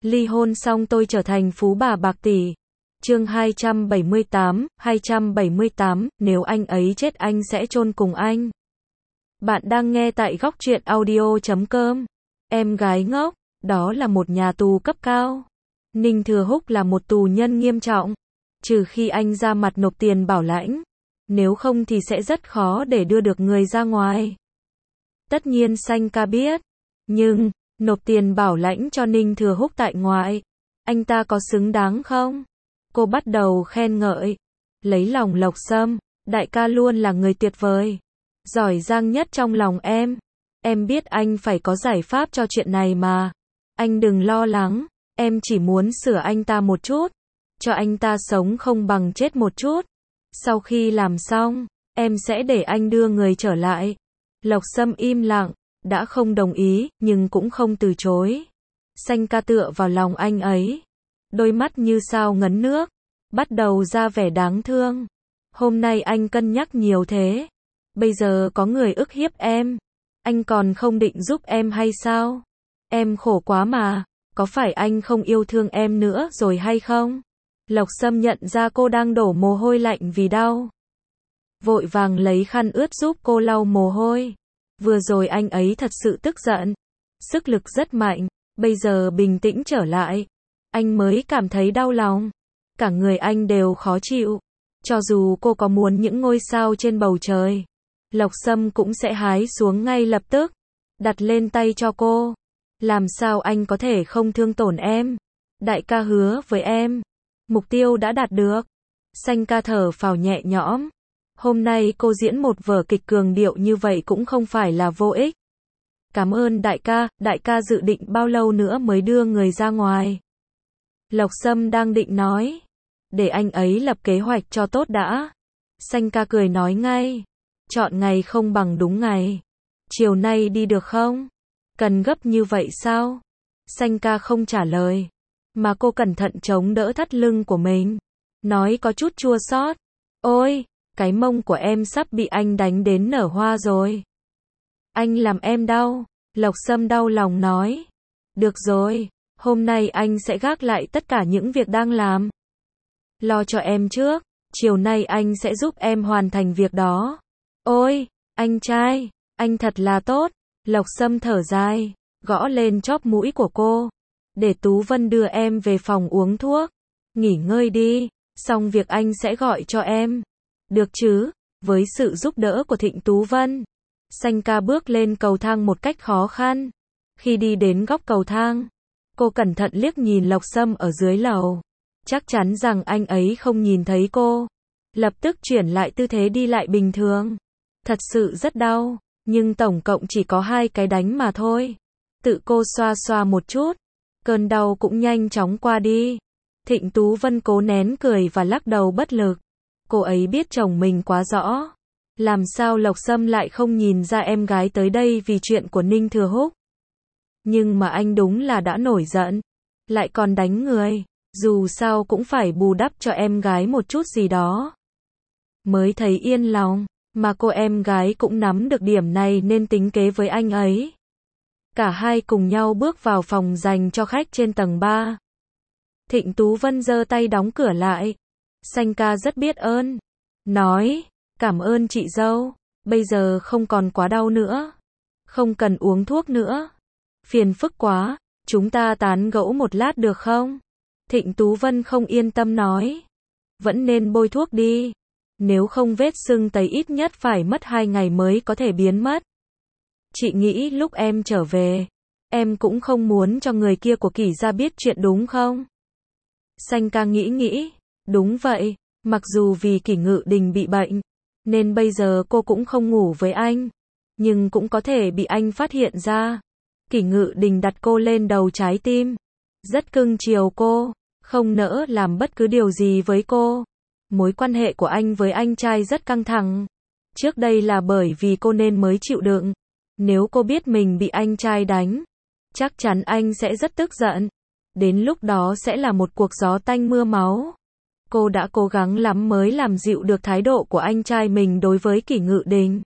Ly hôn xong tôi trở thành phú bà bạc tỷ. Chương 278, nếu anh ấy chết anh sẽ chôn cùng anh. Bạn đang nghe tại góc truyện audio.com. Em gái ngốc, đó là một nhà tù cấp cao. Ninh Thừa Húc là một tù nhân nghiêm trọng. Trừ khi anh ra mặt nộp tiền bảo lãnh. Nếu không thì sẽ rất khó để đưa được người ra ngoài. Tất nhiên Xanh ca biết. Nhưng, nộp tiền bảo lãnh cho Ninh Thừa Húc tại ngoại. Anh ta có xứng đáng không? Cô bắt đầu khen ngợi. Lấy lòng Lộc Sâm, đại ca luôn là người tuyệt vời. Giỏi giang nhất trong lòng em. Em biết anh phải có giải pháp cho chuyện này mà. Anh đừng lo lắng, em chỉ muốn sửa anh ta một chút. Cho anh ta sống không bằng chết một chút. Sau khi làm xong, em sẽ để anh đưa người trở lại. Lộc Sâm im lặng, đã không đồng ý, nhưng cũng không từ chối. Xanh ca tựa vào lòng anh ấy. Đôi mắt như sao ngấn nước, bắt đầu ra vẻ đáng thương. Hôm nay anh cân nhắc nhiều thế. Bây giờ có người ức hiếp em. Anh còn không định giúp em hay sao? Em khổ quá mà, có phải anh không yêu thương em nữa rồi hay không? Lộc Sâm nhận ra cô đang đổ mồ hôi lạnh vì đau. Vội vàng lấy khăn ướt giúp cô lau mồ hôi. Vừa rồi anh ấy thật sự tức giận. Sức lực rất mạnh, bây giờ bình tĩnh trở lại. Anh mới cảm thấy đau lòng. Cả người anh đều khó chịu. Cho dù cô có muốn những ngôi sao trên bầu trời, Lộc Sâm cũng sẽ hái xuống ngay lập tức. Đặt lên tay cho cô. Làm sao anh có thể không thương tổn em? Đại ca hứa với em. Mục tiêu đã đạt được. Xanh ca thở phào nhẹ nhõm. Hôm nay cô diễn một vở kịch cường điệu như vậy cũng không phải là vô ích. Cảm ơn đại ca dự định bao lâu nữa mới đưa người ra ngoài? Lộc Sâm đang định nói. Để anh ấy lập kế hoạch cho tốt đã. Xanh ca cười nói ngay. Chọn ngày không bằng đúng ngày. Chiều nay đi được không? Cần gấp như vậy sao? Xanh ca không trả lời. Mà cô cẩn thận chống đỡ thắt lưng của mình. Nói có chút chua xót. Ôi, cái mông của em sắp bị anh đánh đến nở hoa rồi. Anh làm em đau. Lộc Sâm đau lòng nói. Được rồi, hôm nay anh sẽ gác lại tất cả những việc đang làm. Lo cho em trước, chiều nay anh sẽ giúp em hoàn thành việc đó. Ôi, anh trai, anh thật là tốt. Lộc Sâm thở dài, gõ lên chóp mũi của cô. Để Tú Vân đưa em về phòng uống thuốc. Nghỉ ngơi đi, xong việc anh sẽ gọi cho em. Được chứ, với sự giúp đỡ của Thịnh Tú Vân. Xanh ca bước lên cầu thang một cách khó khăn. Khi đi đến góc cầu thang, cô cẩn thận liếc nhìn Lộc Sâm ở dưới lầu. Chắc chắn rằng anh ấy không nhìn thấy cô. Lập tức chuyển lại tư thế đi lại bình thường. Thật sự rất đau, nhưng tổng cộng chỉ có 2 cái đánh mà thôi. Tự cô xoa xoa một chút. Cơn đau cũng nhanh chóng qua đi. Thịnh Tú Vân cố nén cười và lắc đầu bất lực. Cô ấy biết chồng mình quá rõ. Làm sao Lộc Sâm lại không nhìn ra em gái tới đây vì chuyện của Ninh Thừa Húc. Nhưng mà anh đúng là đã nổi giận. Lại còn đánh người. Dù sao cũng phải bù đắp cho em gái một chút gì đó. Mới thấy yên lòng. Mà cô em gái cũng nắm được điểm này nên tính kế với anh ấy. Cả hai cùng nhau bước vào phòng dành cho khách trên tầng 3. Thịnh Tú Vân giơ tay đóng cửa lại. Xanh ca rất biết ơn. Nói, cảm ơn chị dâu. Bây giờ không còn quá đau nữa. Không cần uống thuốc nữa. Phiền phức quá, chúng ta tán gẫu một lát được không? Thịnh Tú Vân không yên tâm nói. Vẫn nên bôi thuốc đi. Nếu không vết sưng tấy ít nhất phải mất 2 ngày mới có thể biến mất. Chị nghĩ lúc em trở về, em cũng không muốn cho người kia của Kỷ gia biết chuyện đúng không? Xanh ca nghĩ, đúng vậy, mặc dù vì Kỷ Ngự Đình bị bệnh, nên bây giờ cô cũng không ngủ với anh, nhưng cũng có thể bị anh phát hiện ra. Kỷ Ngự Đình đặt cô lên đầu trái tim, rất cưng chiều cô, không nỡ làm bất cứ điều gì với cô. Mối quan hệ của anh với anh trai rất căng thẳng. Trước đây là bởi vì cô nên mới chịu đựng. Nếu cô biết mình bị anh trai đánh, chắc chắn anh sẽ rất tức giận. Đến lúc đó sẽ là một cuộc gió tanh mưa máu. Cô đã cố gắng lắm mới làm dịu được thái độ của anh trai mình đối với Kỷ Ngự Đình.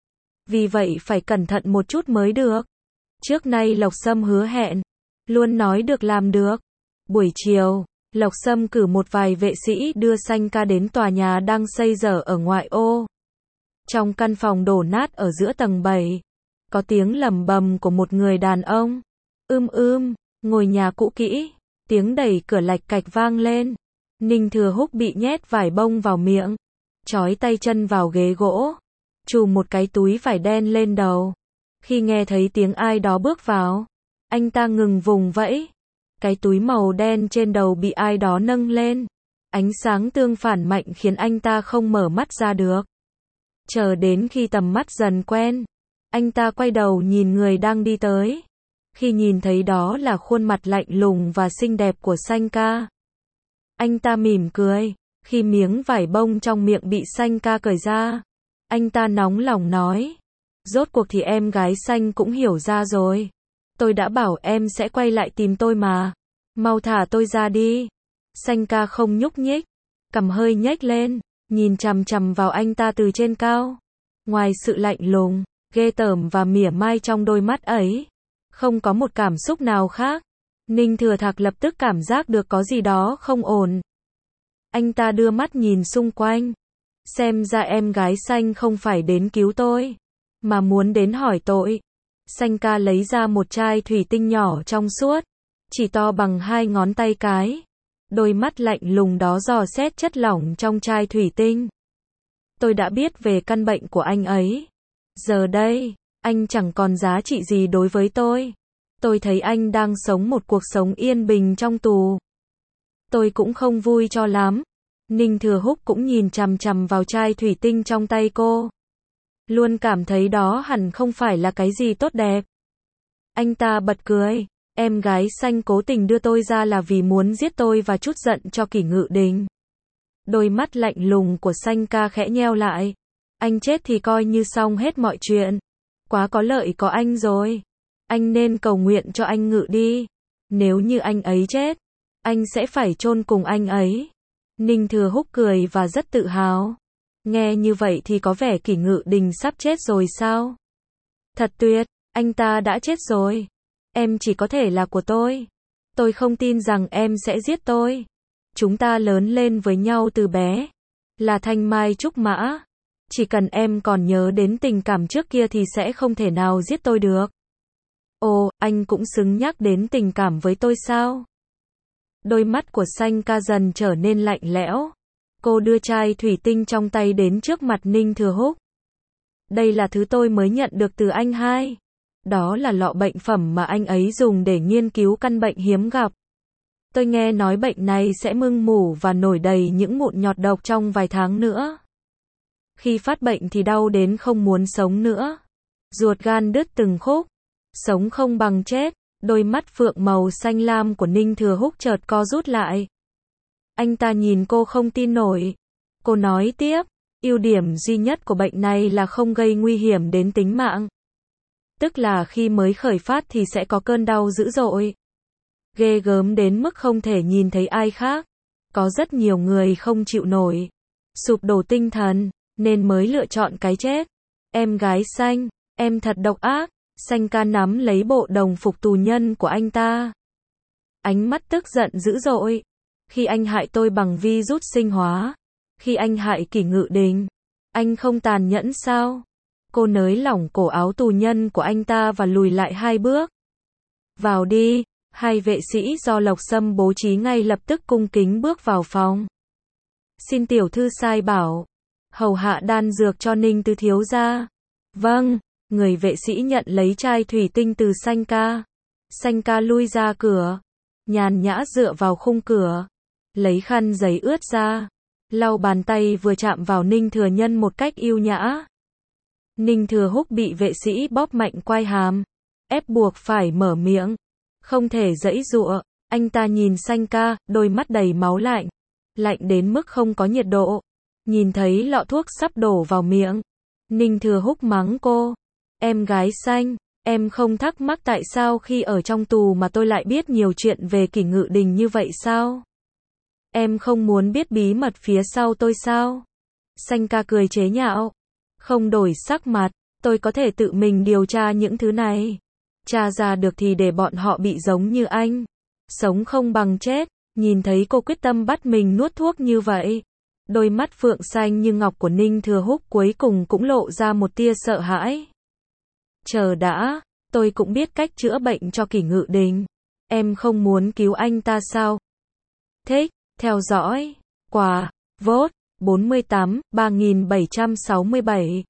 Vì vậy phải cẩn thận một chút mới được. Trước nay Lộc Sâm hứa hẹn, luôn nói được làm được. Buổi chiều, Lộc Sâm cử một vài vệ sĩ đưa Sanh ca đến tòa nhà đang xây dở ở ngoại ô. Trong căn phòng đổ nát ở giữa tầng 7, có tiếng lầm bầm của một người đàn ông. Ngôi nhà cũ kỹ, tiếng đẩy cửa lạch cạch vang lên. Ninh Thừa Húc bị nhét vải bông vào miệng, trói tay chân vào ghế gỗ, chùm một cái túi vải đen lên đầu. Khi nghe thấy tiếng ai đó bước vào, anh ta ngừng vùng vẫy. Cái túi màu đen trên đầu bị ai đó nâng lên. Ánh sáng tương phản mạnh khiến anh ta không mở mắt ra được. Chờ đến khi tầm mắt dần quen, anh ta quay đầu nhìn người đang đi tới. Khi nhìn thấy đó là khuôn mặt lạnh lùng và xinh đẹp của Sanh ca, anh ta mỉm cười. Khi miếng vải bông trong miệng bị Sanh ca cởi ra, anh ta nóng lòng nói: rốt cuộc thì em gái Sanh cũng hiểu ra rồi. Tôi đã bảo em sẽ quay lại tìm tôi mà. Mau thả tôi ra đi. Sanh ca không nhúc nhích, cằm hơi nhếch lên, nhìn chằm chằm vào anh ta từ trên cao. Ngoài sự lạnh lùng, ghê tởm và mỉa mai trong đôi mắt ấy, không có một cảm xúc nào khác. Ninh Thừa Thạc lập tức cảm giác được có gì đó không ổn. Anh ta đưa mắt nhìn xung quanh. Xem ra em gái Sanh không phải đến cứu tôi, mà muốn đến hỏi tội. Sanh ca lấy ra một chai thủy tinh nhỏ trong suốt, chỉ to bằng 2 ngón tay cái. Đôi mắt lạnh lùng đó dò xét chất lỏng trong chai thủy tinh. Tôi đã biết về căn bệnh của anh ấy. Giờ đây, anh chẳng còn giá trị gì đối với tôi. Tôi thấy anh đang sống một cuộc sống yên bình trong tù. Tôi cũng không vui cho lắm. Ninh Thừa Húc cũng nhìn chằm chằm vào chai thủy tinh trong tay cô. Luôn cảm thấy đó hẳn không phải là cái gì tốt đẹp. Anh ta bật cười. Em gái Sanh cố tình đưa tôi ra là vì muốn giết tôi và trút giận cho Kỷ Ngự Đình. Đôi mắt lạnh lùng của Sanh ca khẽ nheo lại. Anh chết thì coi như xong hết mọi chuyện. Quá có lợi có anh rồi. Anh nên cầu nguyện cho anh Ngự đi. Nếu như anh ấy chết, anh sẽ phải chôn cùng anh ấy. Ninh Thừa Húc cười và rất tự hào. Nghe như vậy thì có vẻ Kỷ Ngự Đình sắp chết rồi sao? Thật tuyệt, anh ta đã chết rồi. Em chỉ có thể là của tôi. Tôi không tin rằng em sẽ giết tôi. Chúng ta lớn lên với nhau từ bé. Là thanh mai trúc mã. Chỉ cần em còn nhớ đến tình cảm trước kia thì sẽ không thể nào giết tôi được. Ồ, anh cũng xứng nhắc đến tình cảm với tôi sao? Đôi mắt của Sanh ca dần trở nên lạnh lẽo. Cô đưa chai thủy tinh trong tay đến trước mặt Ninh Thừa Húc. Đây là thứ tôi mới nhận được từ anh hai. Đó là lọ bệnh phẩm mà anh ấy dùng để nghiên cứu căn bệnh hiếm gặp. Tôi nghe nói bệnh này sẽ mưng mủ và nổi đầy những mụn nhọt độc trong vài tháng nữa. Khi phát bệnh thì đau đến không muốn sống nữa. Ruột gan đứt từng khúc. Sống không bằng chết. Đôi mắt phượng màu xanh lam của Ninh Thừa Húc chợt co rút lại. Anh ta nhìn cô không tin nổi. Cô nói tiếp, ưu điểm duy nhất của bệnh này là không gây nguy hiểm đến tính mạng. Tức là khi mới khởi phát thì sẽ có cơn đau dữ dội. Ghê gớm đến mức không thể nhìn thấy ai khác. Có rất nhiều người không chịu nổi. Sụp đổ tinh thần, nên mới lựa chọn cái chết. Em gái Sanh, em thật độc ác. Sanh ca nắm lấy bộ đồng phục tù nhân của anh ta. Ánh mắt tức giận dữ dội. Khi anh hại tôi bằng virus sinh hóa. Khi anh hại Kỷ Ngự Đình. Anh không tàn nhẫn sao? Cô nới lỏng cổ áo tù nhân của anh ta và lùi lại 2 bước. Vào đi. 2 vệ sĩ do Lộc Sâm bố trí ngay lập tức cung kính bước vào phòng. Xin tiểu thư sai bảo. Hầu hạ đan dược cho Ninh Tư thiếu gia. Vâng. Người vệ sĩ nhận lấy chai thủy tinh từ Sanh ca. Sanh ca lui ra cửa. Nhàn nhã dựa vào khung cửa. Lấy khăn giấy ướt ra. Lau bàn tay vừa chạm vào Ninh Thừa Nhân một cách yêu nhã. Ninh Thừa Húc bị vệ sĩ bóp mạnh quai hàm. Ép buộc phải mở miệng. Không thể giãy giụa. Anh ta nhìn Sanh ca, đôi mắt đầy máu lạnh. Lạnh đến mức không có nhiệt độ. Nhìn thấy lọ thuốc sắp đổ vào miệng. Ninh Thừa Húc mắng cô. Em gái Sanh, em không thắc mắc tại sao khi ở trong tù mà tôi lại biết nhiều chuyện về Kỷ Ngự Đình như vậy sao? Em không muốn biết bí mật phía sau tôi sao? Sanh ca cười chế nhạo. Không đổi sắc mặt, tôi có thể tự mình điều tra những thứ này. Tra ra được thì để bọn họ bị giống như anh. Sống không bằng chết, nhìn thấy cô quyết tâm bắt mình nuốt thuốc như vậy. Đôi mắt phượng xanh như ngọc của Ninh Thừa Húc cuối cùng cũng lộ ra một tia sợ hãi. Chờ đã, tôi cũng biết cách chữa bệnh cho Kỷ Ngự Đình. Em không muốn cứu anh ta sao? Thích, theo dõi, quà, vote, 48, 3767,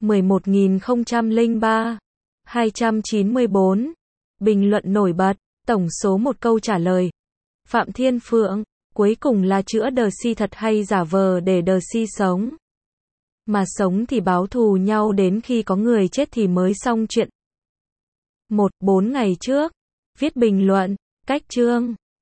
11003, 294. Bình luận nổi bật, tổng số 1 câu trả lời. Phạm Thiên Phượng, cuối cùng là chữa đờ si thật hay giả vờ để đờ si sống? Mà sống thì báo thù nhau đến khi có người chết thì mới xong chuyện. 4 ngày trước, viết bình luận, cách chương.